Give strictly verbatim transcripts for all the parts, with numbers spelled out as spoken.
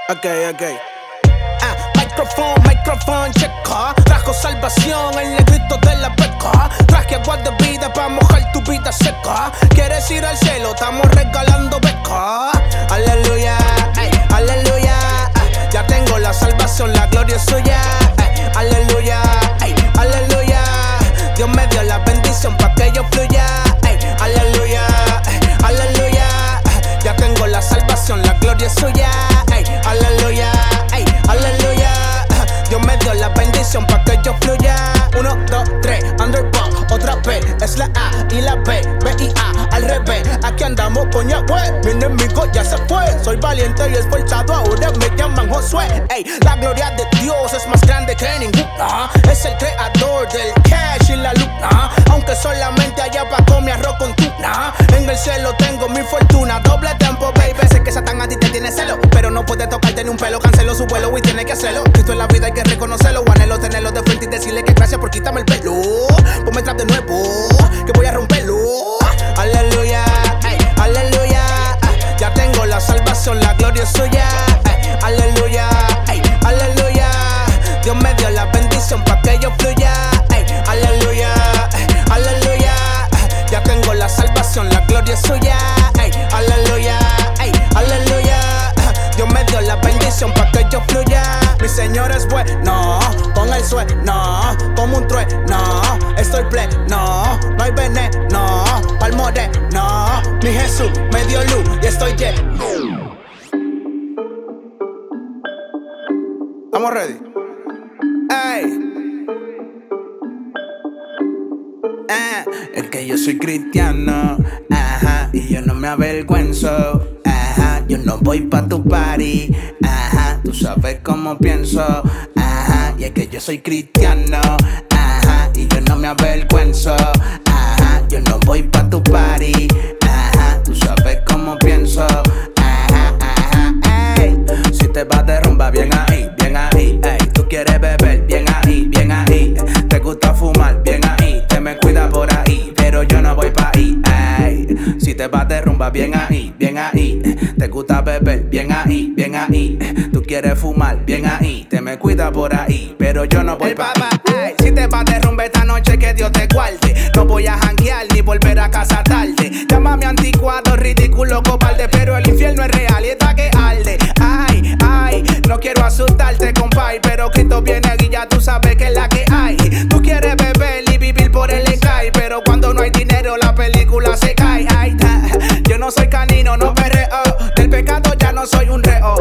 Ok, ok. Ah, micrófono, micrófono, checa. Trajo salvación el negrito de la beca. Traje agua de vida para mojar tu vida seca. ¿Quieres ir al cielo? Estamos regalando beca. Aleluya, ey, aleluya. Ah, ya tengo la salvación, la gloria es suya. Ey, aleluya, ey, aleluya. Dios me dio la bendición para que yo fluya. Ey, aleluya, ey, aleluya. Ah, ya tengo la salvación, la gloria es suya. Ey, aleluya, ey, aleluya. Dios me dio la bendición para que yo fluya. Uno, dos, tres, underball, otra vez. Es la A y la B, B y A, al revés. Aquí andamos con Yahweh, mi enemigo ya se fue. Soy valiente y esforzado, ahora me llaman Josué. Ey, la gloria de Dios es más grande que ninguna. Es el creador del cash y la luna. Aunque solamente haya para mi arroz con tuna. En el cielo tengo mi fortuna, doble tempo, baby. Sé que Satán a ti te tiene celo, pero no puede tocarte ni un pelo. Canceló su vuelo y tiene que hacerlo. Cristo en la vida hay que reconocerlo. Anhelo tenerlo de frente y decirle que gracias por quitarme el pelo. Ponme trap de nuevo, que voy a romperlo. Aleluya, ey, aleluya. Ya tengo la salvación, la gloria es suya. Ey, aleluya, ey, aleluya. Dios me dio la bendición para que yo fluya. Ey, aleluya, ey, aleluya. Ya tengo la salvación, la gloria es suya. Ey, aleluya, ey, aleluya. Dios me dio la bendición para que yo fluya. Mi Señor es bueno, con el sueno, como un trueno. Estoy pleno, no hay veneno, pa'l moreno. Mi Jesús me dio luz y estoy lleno. ¿Estamos ready? Ey. Eh, es que yo soy cristiano, ajá, y yo no me avergüenzo, ajá, yo no voy pa' tu party, ajá, tú sabes cómo pienso, ajá, y es que yo soy cristiano, ajá, y yo no me avergüenzo, ajá, yo no voy pa' tu party, ajá, tú sabes cómo pienso, ajá, ajá, ey, si te vas de rumba bien ahí, bien ahí, ey, tú quieres beber bien ahí, bien ahí, te gusta fumar bien ahí, te me cuida por ahí, pero yo no voy pa' ahí, ey. Si te vas de rumba bien ahí, bien ahí, te gusta beber bien ahí, bien ahí, tú quieres fumar bien ahí, te me cuida por ahí, pero yo no voy pa' ahí. Si te vas de rumba esta noche que Dios te guarde, no voy a janguear ni volver a casa tarde. Llámame anticuado, ridículo, cobarde, pero el infierno es real y está que arde. Ay, ay, no quiero asustarte, compay, pero Cristo viene y ya tú sabes que es la que hay. Tú quieres beber y vivir por el sky, pero cuando no hay dinero la película se cae. Ay, yo no soy canino, no perreo, del pecado ya no soy un reo.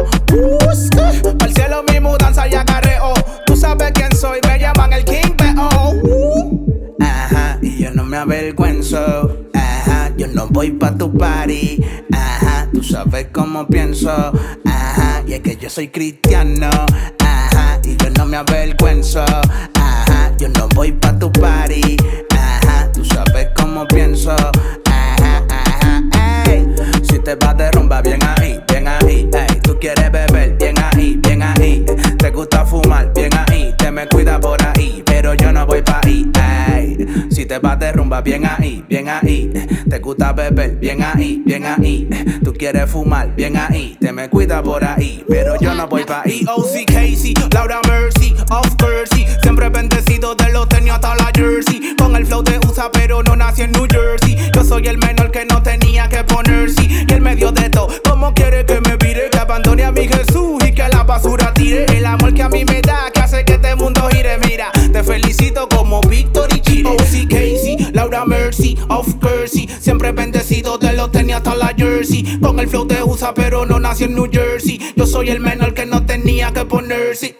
Uh, al cielo mi mudanza y acarreo. Tú sabes quién soy, me llaman el King B O. Uh. Ajá, y yo no me avergüenzo. Ajá, yo no voy pa' tu party. Ajá, tú sabes cómo pienso. Ajá, y es que yo soy cristiano. Ajá, y yo no me avergüenzo. Ajá, yo no voy pa' tu party. Ajá, tú sabes cómo pienso. Ajá, ajá, ey. Si te vas de rumba bien ahí, bien ahí, ey. Tú quieres beber bien ahí, bien ahí. Te gusta fumar bien ahí, te me cuida por ahí, pero yo no voy pa' ahí, ey. Si te vas de rumba bien ahí, bien ahí. Te gusta beber bien ahí, bien ahí. Tú quieres fumar bien ahí, te me cuida por ahí, pero yo no voy pa' ahí. E O C Casey, Laura Mercy, of Jersey. Siempre bendecido de los tenis hasta la jersey. Con el flow de U S A pero no nací en New Jersey. Yo soy el menor que no tenía que ponerse. Y en medio de todo, ¿cómo quiere que me vire? Que abandone a mi Jesús y que la basura tire. El amor que a mí me da, que hace que este mundo gire. Mira, te felicito como Víctor y Chile. E O C Casey, Laura Mercy, of Jersey. Siempre bendecido de los tenis hasta la jersey. Con el flow de U S A pero no nací en New Jersey. Yo soy el menor que no tenía que ponerse.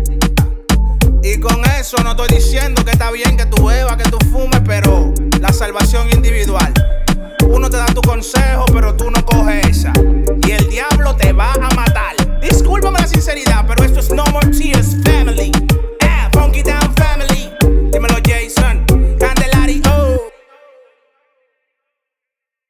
Y con eso no estoy diciendo que está bien que tú bebas, que tú fumes, pero la salvación individual. Uno te da tu consejo, pero tú no coges esa.